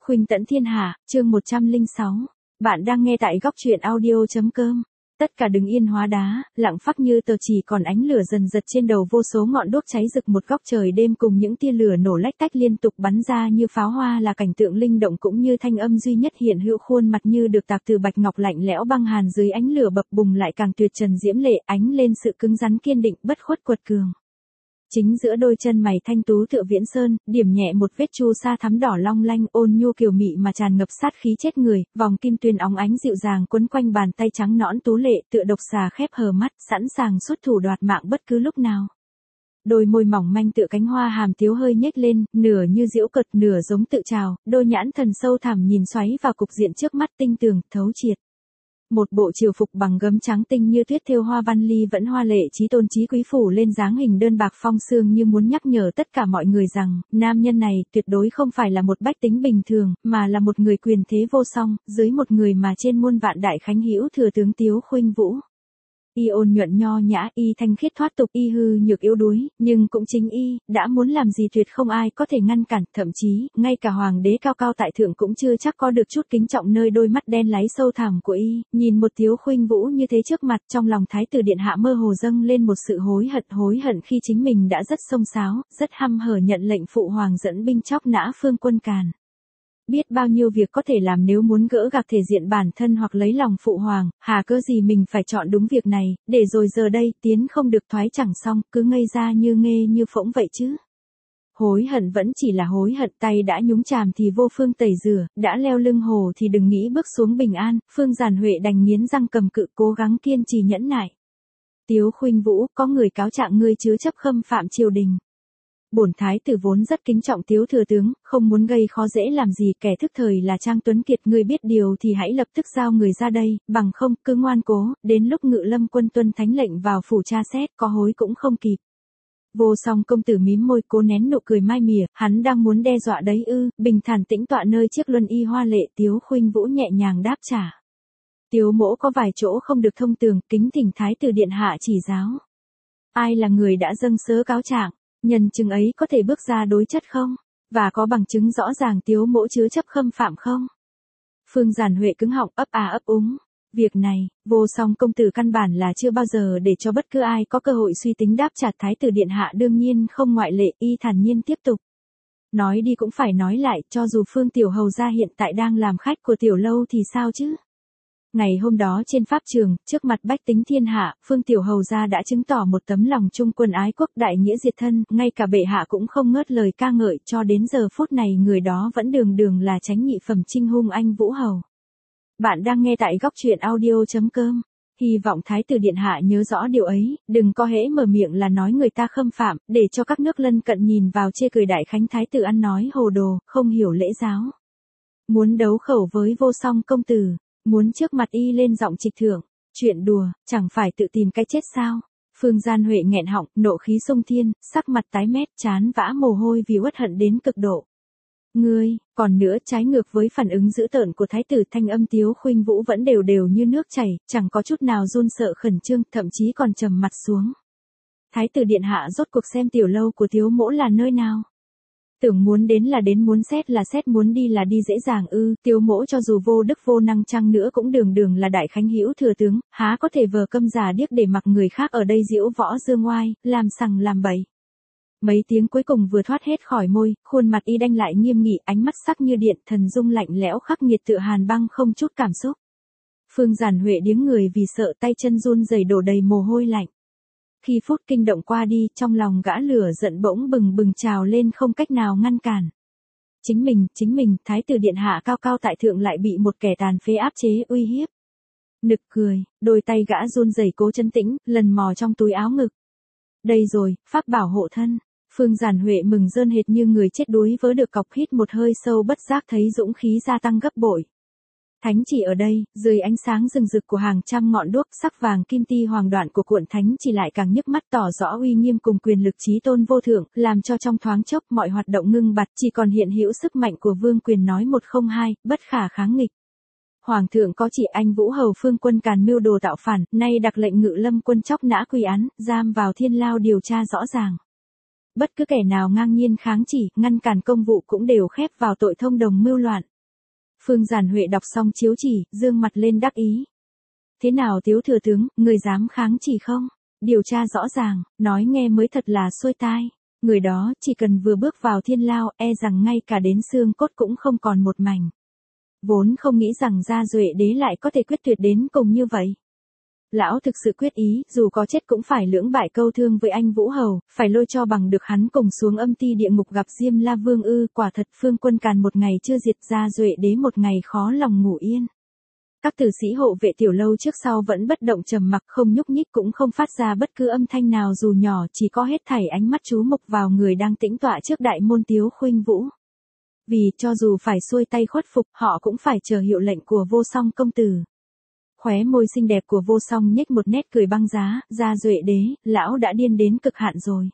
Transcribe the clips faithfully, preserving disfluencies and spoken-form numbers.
Khuynh tẫn thiên hạ, chương một trăm lẻ sáu. Bạn đang nghe tại góc truyện audio.com. Tất cả đứng yên hóa đá, lặng phắc như tờ, chỉ còn ánh lửa dần dật trên đầu vô số ngọn đuốc cháy rực một góc trời đêm, cùng những tia lửa nổ lách tách liên tục bắn ra như pháo hoa, là cảnh tượng linh động cũng như thanh âm duy nhất hiện hữu. Khuôn mặt như được tạc từ bạch ngọc lạnh lẽo băng hàn, dưới ánh lửa bập bùng lại càng tuyệt trần diễm lệ, ánh lên sự cứng rắn kiên định, bất khuất quật cường. Chính giữa đôi chân mày thanh tú tựa viễn sơn, điểm nhẹ một vết chu sa thắm đỏ long lanh, ôn nhu kiều mị mà tràn ngập sát khí chết người, vòng kim tuyền óng ánh dịu dàng quấn quanh bàn tay trắng nõn tú lệ, tựa độc xà khép hờ mắt, sẵn sàng xuất thủ đoạt mạng bất cứ lúc nào. Đôi môi mỏng manh tựa cánh hoa hàm tiếu hơi nhếch lên, nửa như giễu cợt nửa giống tự trào, đôi nhãn thần sâu thẳm nhìn xoáy vào cục diện trước mắt tinh tường, thấu triệt. Một bộ triều phục bằng gấm trắng tinh như tuyết thêu hoa văn ly vẫn hoa lệ chí tôn chí quý, phủ lên dáng hình đơn bạc phong sương, như muốn nhắc nhở tất cả mọi người rằng, nam nhân này tuyệt đối không phải là một bách tính bình thường, mà là một người quyền thế vô song, dưới một người mà trên muôn vạn đại khánh hữu thừa tướng Tiếu Khuynh Vũ. Y ôn nhuận nho nhã, y thanh khiết thoát tục, y hư nhược yếu đuối, nhưng cũng chính y, đã muốn làm gì tuyệt không ai có thể ngăn cản, thậm chí, ngay cả hoàng đế cao cao tại thượng cũng chưa chắc có được chút kính trọng nơi đôi mắt đen láy sâu thẳm của y. Nhìn một Tiếu Khuynh Vũ như thế trước mặt, trong lòng thái tử điện hạ mơ hồ dâng lên một sự hối hận, hối hận khi chính mình đã rất xông xáo, rất hăm hở nhận lệnh phụ hoàng dẫn binh chóc nã Phương Quân Càn. Biết bao nhiêu việc có thể làm nếu muốn gỡ gạc thể diện bản thân hoặc lấy lòng phụ hoàng, hà cớ gì mình phải chọn đúng việc này, để rồi giờ đây, tiến không được thoái chẳng xong, cứ ngây ra như nghê như phỗng vậy chứ. Hối hận vẫn chỉ là hối hận, tay đã nhúng chàm thì vô phương tẩy rửa, đã leo lưng hồ thì đừng nghĩ bước xuống bình an. Phương Giản Huệ đành nghiến răng cầm cự, cố gắng kiên trì nhẫn nại. Tiếu Khuynh Vũ, có người cáo trạng ngươi chứa chấp khâm phạm triều đình. Bổn thái tử vốn rất kính trọng Tiếu thừa tướng, không muốn gây khó dễ làm gì, kẻ thức thời là Trang Tuấn Kiệt, ngươi biết điều thì hãy lập tức giao người ra đây, bằng không, cứ ngoan cố, đến lúc Ngự Lâm quân tuân thánh lệnh vào phủ tra xét, có hối cũng không kịp. Vô Song công tử mím môi, cố nén nụ cười mai mỉa, hắn đang muốn đe dọa đấy ư? Bình thản tĩnh tọa nơi chiếc luân y hoa lệ, Tiếu Khuynh Vũ nhẹ nhàng đáp trả. Tiếu mỗ có vài chỗ không được thông tường, kính thỉnh thái tử điện hạ chỉ giáo. Ai là người đã dâng sớ cáo trạng? Nhân chứng ấy có thể bước ra đối chất không? Và có bằng chứng rõ ràng Tiếu mỗ chứa chấp khâm phạm không? Phương Giản Huệ cứng họng, ấp à ấp úng. Việc này, Vô Song công tử căn bản là chưa bao giờ để cho bất cứ ai có cơ hội suy tính đáp trả. Thái tử điện hạ đương nhiên không ngoại lệ, y thản nhiên tiếp tục. Nói đi cũng phải nói lại, cho dù Phương tiểu hầu gia hiện tại đang làm khách của tiểu lâu thì sao chứ? Ngày hôm đó trên pháp trường, trước mặt bách tính thiên hạ, Phương tiểu hầu gia đã chứng tỏ một tấm lòng trung quân ái quốc, đại nghĩa diệt thân, ngay cả bệ hạ cũng không ngớt lời ca ngợi, cho đến giờ phút này người đó vẫn đường đường là chánh nhị phẩm Trinh Hung Anh Vũ Hầu. Bạn đang nghe tại góc truyện audio.com. Hy vọng thái tử điện hạ nhớ rõ điều ấy, đừng có hễ mở miệng là nói người ta khâm phạm, để cho các nước lân cận nhìn vào chê cười đại khánh thái tử ăn nói hồ đồ, không hiểu lễ giáo. Muốn đấu khẩu với Vô Song công tử, muốn trước mặt y lên giọng trịch thượng, chuyện đùa, chẳng phải tự tìm cái chết sao? Phương Giản Huệ nghẹn họng, nộ khí xông thiên, sắc mặt tái mét, trán vã mồ hôi vì uất hận đến cực độ. Ngươi, còn nữa, trái ngược với phản ứng dữ tợn của thái tử, thanh âm Tiếu Khuynh Vũ vẫn đều đều như nước chảy, chẳng có chút nào run sợ khẩn trương, thậm chí còn trầm mặt xuống. Thái tử điện hạ rốt cuộc xem tiểu lâu của Tiếu mỗ là nơi nào? Tưởng muốn đến là đến, muốn xét là xét, muốn đi là đi dễ dàng ư? Tiếu mỗ cho dù vô đức vô năng chăng nữa cũng đường đường là đại khánh hữu thừa tướng, há có thể vờ câm giả điếc để mặc người khác ở đây diễu võ dương oai, làm sằng làm bậy. Mấy tiếng cuối cùng vừa thoát hết khỏi môi, khuôn mặt y đanh lại nghiêm nghị, ánh mắt sắc như điện, thần dung lạnh lẽo khắc nghiệt tựa hàn băng không chút cảm xúc. Phương Giản Huệ điếng người vì sợ, tay chân run rẩy đổ đầy mồ hôi lạnh. Khi phút kinh động qua đi, trong lòng gã lửa giận bỗng bừng bừng trào lên, không cách nào ngăn cản. Chính mình, chính mình, thái tử điện hạ cao cao tại thượng lại bị một kẻ tàn phế áp chế, uy hiếp. Nực cười, đôi tay gã run rẩy cố trấn tĩnh, lần mò trong túi áo ngực. Đây rồi, pháp bảo hộ thân. Phương Giản Huệ mừng rơn hệt như người chết đuối vớ được cọc, hít một hơi sâu, bất giác thấy dũng khí gia tăng gấp bội. Thánh chỉ ở đây, dưới ánh sáng rừng rực của hàng trăm ngọn đuốc, sắc vàng kim ti hoàng đoạn của cuộn thánh chỉ lại càng nhức mắt, tỏ rõ uy nghiêm cùng quyền lực chí tôn vô thượng, làm cho trong thoáng chốc mọi hoạt động ngưng bặt, chỉ còn hiện hữu sức mạnh của vương quyền nói một không hai, bất khả kháng nghịch. Hoàng thượng có chỉ anh Vũ Hầu Phương Quân Càn mưu đồ tạo phản, nay đặc lệnh Ngự Lâm quân chóc nã quy án, giam vào thiên lao điều tra rõ ràng. Bất cứ kẻ nào ngang nhiên kháng chỉ, ngăn cản công vụ cũng đều khép vào tội thông đồng mưu loạn. Phương Giản Huệ đọc xong chiếu chỉ, dương mặt lên đắc ý. Thế nào Tiếu thừa tướng, người dám kháng chỉ không? Điều tra rõ ràng, nói nghe mới thật là xuôi tai. Người đó chỉ cần vừa bước vào thiên lao, e rằng ngay cả đến xương cốt cũng không còn một mảnh. Vốn không nghĩ rằng Gia Duệ đế lại có thể quyết tuyệt đến cùng như vậy. Lão thực sự quyết ý, dù có chết cũng phải lưỡng bại câu thương với anh Vũ Hầu, phải lôi cho bằng được hắn cùng xuống âm ti địa ngục gặp Diêm La Vương ư. Quả thật Phương Quân Càn một ngày chưa diệt, Gia Duệ đế một ngày khó lòng ngủ yên. Các tử sĩ hộ vệ tiểu lâu trước sau vẫn bất động trầm mặc, không nhúc nhích, cũng không phát ra bất cứ âm thanh nào dù nhỏ, chỉ có hết thảy ánh mắt chú mục vào người đang tĩnh tọa trước đại môn Tiếu Khuynh Vũ. Vì cho dù phải xuôi tay khuất phục, họ cũng phải chờ hiệu lệnh của Vô Song công tử. Khóe môi xinh đẹp của Vô Song nhếch một nét cười băng giá. Gia Duệ đế, lão đã điên đến cực hạn rồi.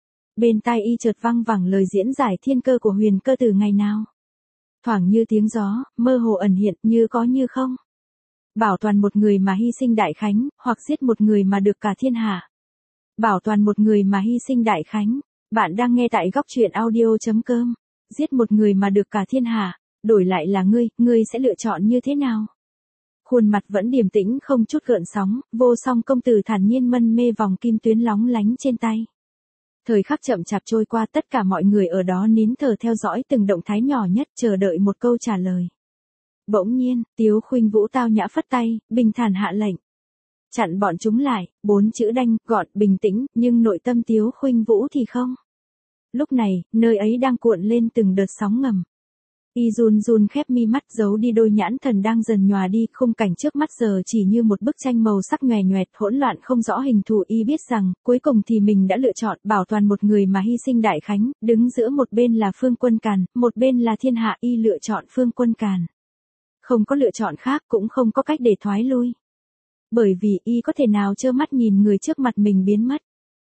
Bên tai y chợt vang vẳng lời diễn giải thiên cơ của Huyền Cơ Tử ngày nào. Thoảng như tiếng gió, mơ hồ ẩn hiện, như có như không. Bảo toàn một người mà hy sinh đại khánh, hoặc giết một người mà được cả thiên hạ. Bảo toàn một người mà hy sinh đại khánh. Bạn đang nghe tại góc truyện audio chấm com. Giết một người mà được cả thiên hạ, đổi lại là ngươi, ngươi sẽ lựa chọn như thế nào? Khuôn mặt vẫn điềm tĩnh không chút gợn sóng, Vô Song công tử thản nhiên mân mê vòng kim tuyến lóng lánh trên tay. Thời khắc chậm chạp trôi qua, tất cả mọi người ở đó nín thở theo dõi từng động thái nhỏ nhất, chờ đợi một câu trả lời. Bỗng nhiên, Tiếu Khuynh Vũ tao nhã phất tay, bình thản hạ lệnh. Chặn bọn chúng lại, bốn chữ đanh, gọn, bình tĩnh, nhưng nội tâm Tiếu Khuynh Vũ thì không. Lúc này, nơi ấy đang cuộn lên từng đợt sóng ngầm. Y run run khép mi mắt, giấu đi đôi nhãn thần đang dần nhòa đi, khung cảnh trước mắt giờ chỉ như một bức tranh màu sắc nhòe nhoẹt, hỗn loạn không rõ hình thù. Y biết rằng, cuối cùng thì mình đã lựa chọn bảo toàn một người mà hy sinh đại khánh, đứng giữa một bên là Phương Quân Càn, một bên là thiên hạ. Y lựa chọn Phương Quân Càn. Không có lựa chọn khác, cũng không có cách để thoái lui. Bởi vì Y có thể nào trơ mắt nhìn người trước mặt mình biến mất.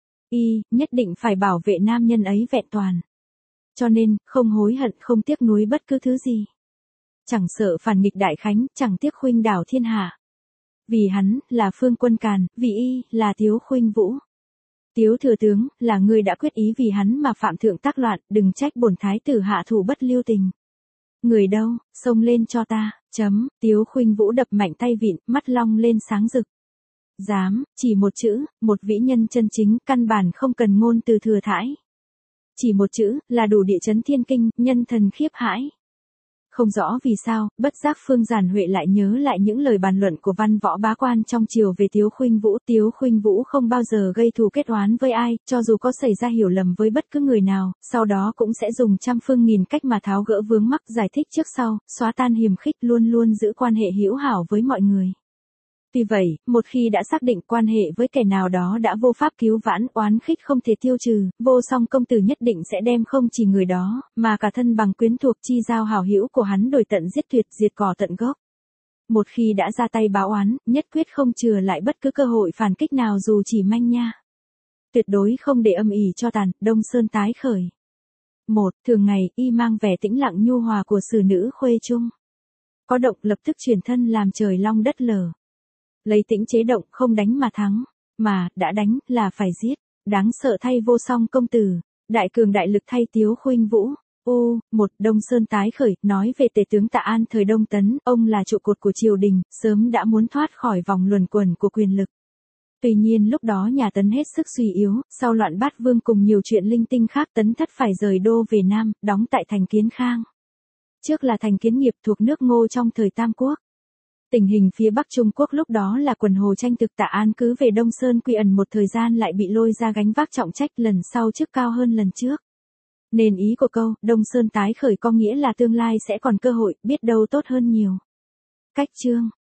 Y nhất định phải bảo vệ nam nhân ấy vẹn toàn. Cho nên, không hối hận, không tiếc nuối bất cứ thứ gì. Chẳng sợ phản nghịch đại khánh, chẳng tiếc khuynh đảo thiên hạ. Vì hắn, là Phương Quân Càn, vì Y, là Tiếu Khuynh Vũ. Tiếu thừa tướng, là ngươi đã quyết ý vì hắn mà phạm thượng tác loạn, đừng trách bổn thái tử hạ thủ bất lưu tình. Người đâu, xông lên cho ta, chấm, Tiếu Khuynh Vũ đập mạnh tay vịn, mắt long lên sáng rực. Dám, chỉ một chữ, một vĩ nhân chân chính, căn bản không cần ngôn từ thừa thãi. Chỉ một chữ, là đủ địa chấn thiên kinh, nhân thần khiếp hãi. Không rõ vì sao, bất giác Phương Giản Huệ lại nhớ lại những lời bàn luận của văn võ bá quan trong triều về Tiếu Khuynh Vũ. Tiếu Khuynh Vũ không bao giờ gây thù kết oán với ai, cho dù có xảy ra hiểu lầm với bất cứ người nào, sau đó cũng sẽ dùng trăm phương nghìn cách mà tháo gỡ vướng mắc, giải thích trước sau, xóa tan hiềm khích, luôn luôn giữ quan hệ hữu hảo với mọi người. Tuy vậy, một khi đã xác định quan hệ với kẻ nào đó đã vô pháp cứu vãn, oán khích không thể tiêu trừ, Vô Song công tử nhất định sẽ đem không chỉ người đó, mà cả thân bằng quyến thuộc chi giao hảo hữu của hắn đổi tận giết tuyệt, diệt cỏ tận gốc. Một khi đã ra tay báo oán, nhất quyết không chừa lại bất cứ cơ hội phản kích nào dù chỉ manh nha. Tuyệt đối không để âm ỉ cho tàn, Đông Sơn tái khởi. Một, thường ngày, Y mang vẻ tĩnh lặng nhu hòa của sử nữ khuê trung. Có động lập tức chuyển thân làm trời long đất lở. Lấy tĩnh chế động, không đánh mà thắng, mà, đã đánh, là phải giết. Đáng sợ thay Vô Song công tử, đại cường đại lực thay Tiếu Khuynh Vũ. U, một, Đông Sơn tái khởi, nói về tể tướng Tạ An thời Đông Tấn, ông là trụ cột của triều đình, sớm đã muốn thoát khỏi vòng luẩn quẩn của quyền lực. Tuy nhiên lúc đó nhà Tấn hết sức suy yếu, sau loạn Bát Vương cùng nhiều chuyện linh tinh khác, Tấn thất phải rời đô về Nam, đóng tại thành Kiến Khang. Trước là thành Kiến Nghiệp thuộc nước Ngô trong thời Tam Quốc. Tình hình phía Bắc Trung Quốc lúc đó là quần hồ tranh thực. Tạ An cứ về Đông Sơn quy ẩn một thời gian lại bị lôi ra gánh vác trọng trách, lần sau chức cao hơn lần trước. Nên ý của câu, Đông Sơn tái khởi có nghĩa là tương lai sẽ còn cơ hội, biết đâu tốt hơn nhiều. Cách chương